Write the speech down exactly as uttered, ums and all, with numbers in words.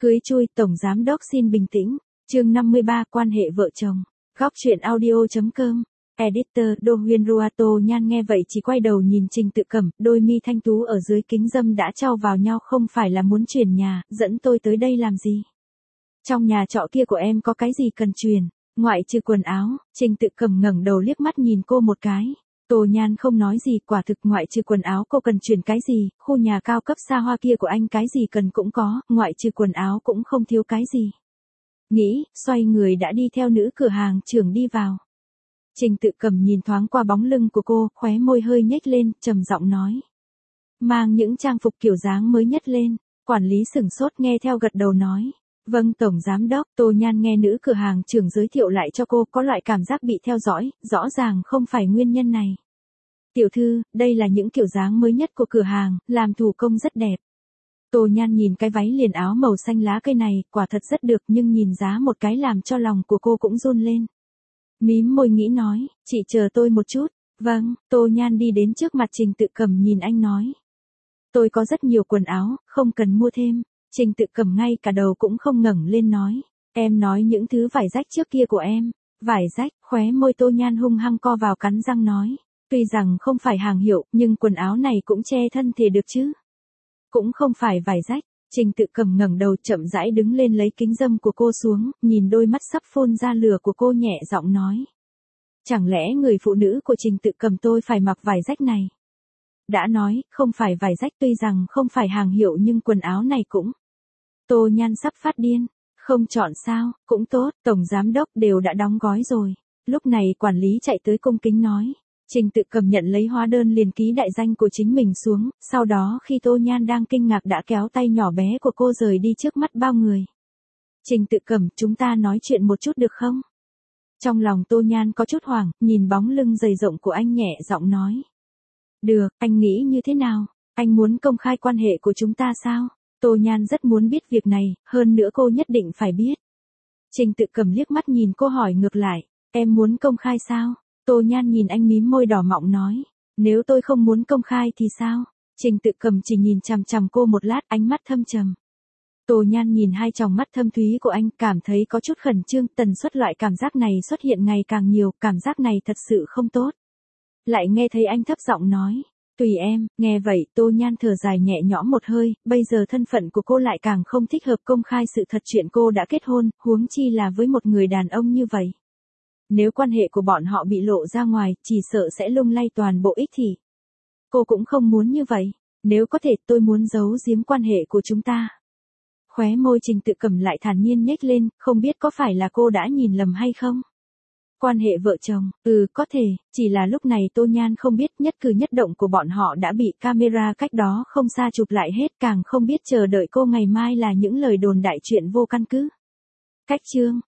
Cưới chui, Tổng Giám Đốc xin bình tĩnh. Chương năm mươi ba, quan hệ vợ chồng. Góc truyện audio.com. Editor Đô Huyên Ruato Nhan nghe vậy chỉ quay đầu nhìn Trình Tự Cẩm, đôi mi thanh tú ở dưới kính dâm đã trao vào nhau, không phải là muốn chuyển nhà, dẫn tôi tới đây làm gì? Trong nhà trọ kia của em có cái gì cần chuyển, ngoại trừ quần áo? Trình Tự Cẩm ngẩng đầu liếc mắt nhìn cô một cái. Tô Nhan không nói gì, quả thực ngoại trừ quần áo cô cần chuyển cái gì, khu nhà cao cấp xa hoa kia của anh cái gì cần cũng có, ngoại trừ quần áo cũng không thiếu cái gì. Nghĩ, xoay người đã đi theo nữ cửa hàng trưởng đi vào. Trình Tự Cẩm nhìn thoáng qua bóng lưng của cô, khóe môi hơi nhếch lên, trầm giọng nói. Mang những trang phục kiểu dáng mới nhất lên. Quản lý sửng sốt nghe theo gật đầu nói. Vâng Tổng Giám Đốc. Tô Nhan nghe nữ cửa hàng trưởng giới thiệu lại cho cô, có loại cảm giác bị theo dõi, rõ ràng không phải nguyên nhân này. Tiểu thư, đây là những kiểu dáng mới nhất của cửa hàng, làm thủ công rất đẹp. Tô Nhan nhìn cái váy liền áo màu xanh lá cây này, quả thật rất được, nhưng nhìn giá một cái làm cho lòng của cô cũng run lên. Mím môi nghĩ nói, chị chờ tôi một chút. Vâng. Tô Nhan đi đến trước mặt Trình Tự Cẩm nhìn anh nói. Tôi có rất nhiều quần áo, không cần mua thêm. Trình Tự Cẩm ngay cả đầu cũng không ngẩng lên nói. Em nói những thứ vải rách trước kia của em. Vải rách? Khóe môi Tô Nhan hung hăng co vào cắn răng nói. Tuy rằng không phải hàng hiệu, nhưng quần áo này cũng che thân thể được chứ. Cũng không phải vải rách. Trình Tự Cẩm ngẩng đầu chậm rãi đứng lên lấy kính dâm của cô xuống, nhìn đôi mắt sắp phun ra lửa của cô nhẹ giọng nói. Chẳng lẽ người phụ nữ của Trình Tự Cẩm tôi phải mặc vải rách này? Đã nói, không phải vải rách, tuy rằng không phải hàng hiệu nhưng quần áo này cũng. Tô Nhan sắp phát điên. Không chọn sao, cũng tốt, Tổng Giám Đốc đều đã đóng gói rồi. Lúc này quản lý chạy tới cung kính nói. Trình Tự Cẩm nhận lấy hóa đơn liền ký đại danh của chính mình xuống, sau đó khi Tô Nhan đang kinh ngạc đã kéo tay nhỏ bé của cô rời đi trước mắt bao người. Trình Tự Cẩm, chúng ta nói chuyện một chút được không? Trong lòng Tô Nhan có chút hoảng, nhìn bóng lưng dày rộng của anh nhẹ giọng nói. Được, anh nghĩ như thế nào? Anh muốn công khai quan hệ của chúng ta sao? Tô Nhan rất muốn biết việc này, hơn nữa cô nhất định phải biết. Trình Tự Cẩm liếc mắt nhìn cô hỏi ngược lại, em muốn công khai sao? Tô Nhan nhìn anh mím môi đỏ mọng nói, nếu tôi không muốn công khai thì sao? Trình Tự Cẩm chỉ nhìn chằm chằm cô một lát, ánh mắt thâm trầm. Tô Nhan nhìn hai tròng mắt thâm thúy của anh, cảm thấy có chút khẩn trương, tần suất loại cảm giác này xuất hiện ngày càng nhiều, cảm giác này thật sự không tốt. Lại nghe thấy anh thấp giọng nói, tùy em. Nghe vậy, Tô Nhan thở dài nhẹ nhõm một hơi, bây giờ thân phận của cô lại càng không thích hợp công khai sự thật chuyện cô đã kết hôn, huống chi là với một người đàn ông như vậy. Nếu quan hệ của bọn họ bị lộ ra ngoài, chỉ sợ sẽ lung lay toàn bộ ích thị. Cô cũng không muốn như vậy. Nếu có thể, tôi muốn giấu giếm quan hệ của chúng ta. Khóe môi Trình Tự Cẩm lại thản nhiên nhếch lên, không biết có phải là cô đã nhìn lầm hay không? Quan hệ vợ chồng, ừ có thể, chỉ là lúc này Tô Nhan không biết nhất cử nhất động của bọn họ đã bị camera cách đó không xa chụp lại hết, càng không biết chờ đợi cô ngày mai là những lời đồn đại chuyện vô căn cứ. Cách chương.